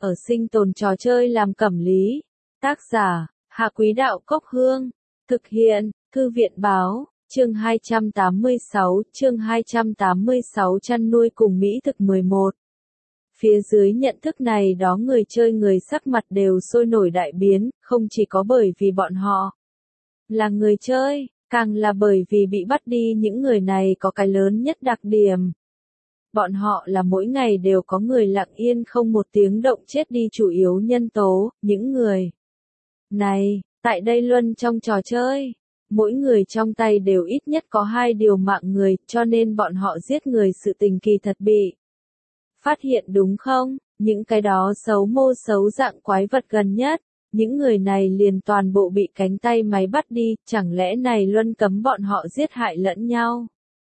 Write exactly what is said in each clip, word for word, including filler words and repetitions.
ở sinh tồn trò chơi làm cẩm lý. Tác giả, Hạ Quý Đạo Cốc Hương. Thực hiện, Thư viện Báo, chương hai trăm tám mươi sáu, chương hai trăm tám mươi sáu chăn nuôi cùng mỹ thực mười một. Phía dưới nhận thức này đó người chơi người sắc mặt đều sôi nổi đại biến, không chỉ có bởi vì bọn họ là người chơi, càng là bởi vì bị bắt đi những người này có cái lớn nhất đặc điểm. Bọn họ là mỗi ngày đều có người lặng yên không một tiếng động chết đi chủ yếu nhân tố, những người này, tại đây luân trong trò chơi, mỗi người trong tay đều ít nhất có hai điều mạng người, cho nên bọn họ giết người sự tình kỳ thật bị phát hiện đúng không? Những cái đó xấu mô xấu dạng quái vật gần nhất, những người này liền toàn bộ bị cánh tay máy bắt đi, chẳng lẽ này luân cấm bọn họ giết hại lẫn nhau?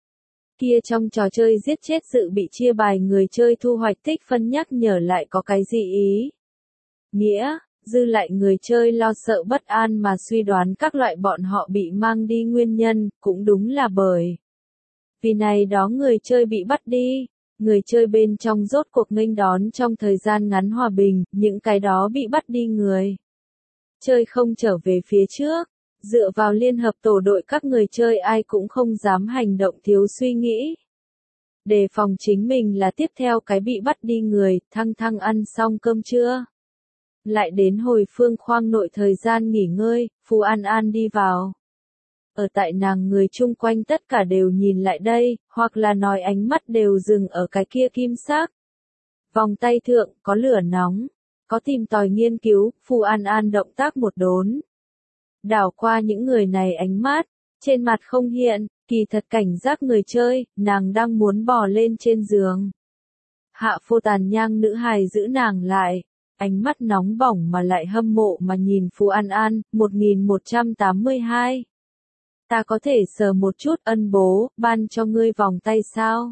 Kia trong trò chơi giết chết sự bị chia bài người chơi thu hoạch tích phân nhắc nhở lại có cái gì ý? Nghĩa, dư lại người chơi lo sợ bất an mà suy đoán các loại bọn họ bị mang đi nguyên nhân, cũng đúng là bởi vì này đó người chơi bị bắt đi. Người chơi bên trong rốt cuộc nghênh đón trong thời gian ngắn hòa bình, những cái đó bị bắt đi người chơi không trở về phía trước, dựa vào liên hợp tổ đội các người chơi ai cũng không dám hành động thiếu suy nghĩ. Đề phòng chính mình là tiếp theo cái bị bắt đi người, thăng thăng ăn xong cơm trưa. Lại đến hồi phương khoang nội thời gian nghỉ ngơi, Phù An An đi vào. Ở tại nàng người chung quanh tất cả đều nhìn lại đây, hoặc là nói ánh mắt đều dừng ở cái kia kim sắc. Vòng tay thượng, có lửa nóng, có tìm tòi nghiên cứu, Phù An An động tác một đốn. Đảo qua những người này ánh mắt, trên mặt không hiện, kỳ thật cảnh giác người chơi, nàng đang muốn bò lên trên giường. Hạ Phô tàn nhang nữ hài giữ nàng lại, ánh mắt nóng bỏng mà lại hâm mộ mà nhìn Phù An An, một nghìn một trăm tám mươi hai. Ta có thể sờ một chút ân bố, ban cho ngươi vòng tay sao?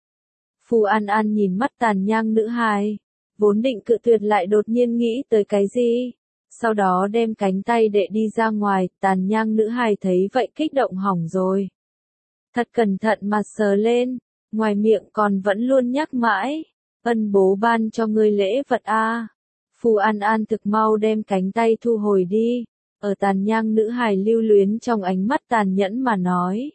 Phù An An nhìn mắt tàn nhang nữ hài, vốn định cự tuyệt lại đột nhiên nghĩ tới cái gì? Sau đó đem cánh tay đệ đi ra ngoài, tàn nhang nữ hài thấy vậy kích động hỏng rồi. Thật cẩn thận mà sờ lên, ngoài miệng còn vẫn luôn nhắc mãi, ân bố ban cho ngươi lễ vật a. À. Phù An An thực mau đem cánh tay thu hồi đi. Ở tàn nhang nữ hài lưu luyến trong ánh mắt tàn nhẫn mà nói.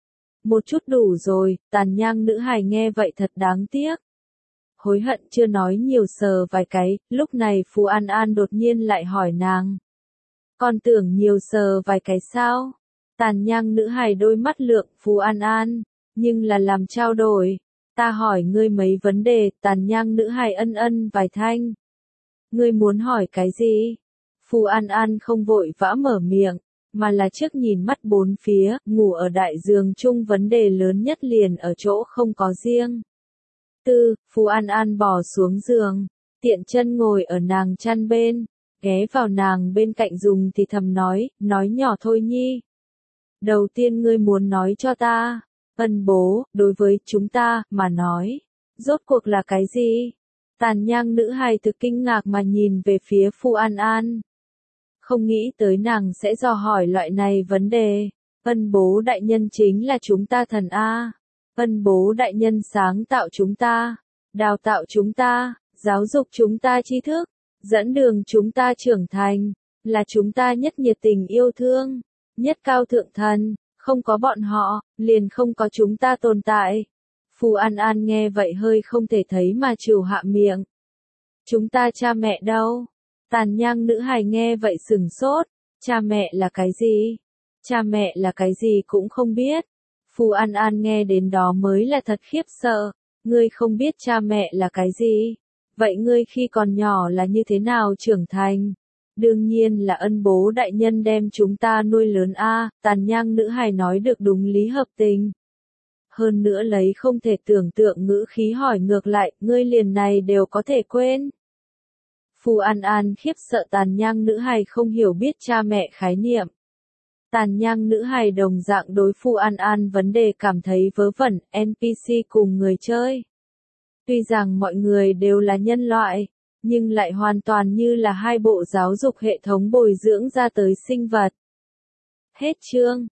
Một chút đủ rồi, tàn nhang nữ hài nghe vậy thật đáng tiếc. Hối hận chưa nói nhiều sờ vài cái, lúc này Phù An An đột nhiên lại hỏi nàng. Còn tưởng nhiều sờ vài cái sao? Tàn nhang nữ hài đôi mắt lượng Phù An An, nhưng là làm trao đổi. Ta hỏi ngươi mấy vấn đề, tàn nhang nữ hài ân ân vài thanh. Ngươi muốn hỏi cái gì? Phù An An không vội vã mở miệng, mà là trước nhìn mắt bốn phía, ngủ ở đại giường chung vấn đề lớn nhất liền ở chỗ không có riêng. Tư, Phù An An bò xuống giường, tiện chân ngồi ở nàng chăn bên, ghé vào nàng bên cạnh dùng thì thầm nói, nói nhỏ thôi nhi. Đầu tiên ngươi muốn nói cho ta, ân bố, đối với chúng ta, mà nói, rốt cuộc là cái gì? Tàn nhang nữ hài thực kinh ngạc mà nhìn về phía Phù An An. Không nghĩ tới nàng sẽ dò hỏi loại này vấn đề. Ân bố đại nhân chính là chúng ta thần A. Ân bố đại nhân sáng tạo chúng ta, đào tạo chúng ta, giáo dục chúng ta tri thức, dẫn đường chúng ta trưởng thành, là chúng ta nhất nhiệt tình yêu thương, nhất cao thượng thần, không có bọn họ, liền không có chúng ta tồn tại. Phù An An nghe vậy hơi không thể thấy mà trừ hạ miệng. Chúng ta cha mẹ đâu? Tàn nhang nữ hài nghe vậy sừng sốt, cha mẹ là cái gì? Cha mẹ là cái gì cũng không biết. Phù An An nghe đến đó mới là thật khiếp sợ, ngươi không biết cha mẹ là cái gì? Vậy ngươi khi còn nhỏ là như thế nào trưởng thành? Đương nhiên là ân bố đại nhân đem chúng ta nuôi lớn a. Tàn nhang nữ hài nói được đúng lý hợp tình. Hơn nữa lấy không thể tưởng tượng ngữ khí hỏi ngược lại, ngươi liền này đều có thể quên. Phù An An khiếp sợ tàn nhang nữ hài không hiểu biết cha mẹ khái niệm. Tàn nhang nữ hài đồng dạng đối Phù An An vấn đề cảm thấy vớ vẩn, en pê xê cùng người chơi. Tuy rằng mọi người đều là nhân loại, nhưng lại hoàn toàn như là hai bộ giáo dục hệ thống bồi dưỡng ra tới sinh vật. Hết chương.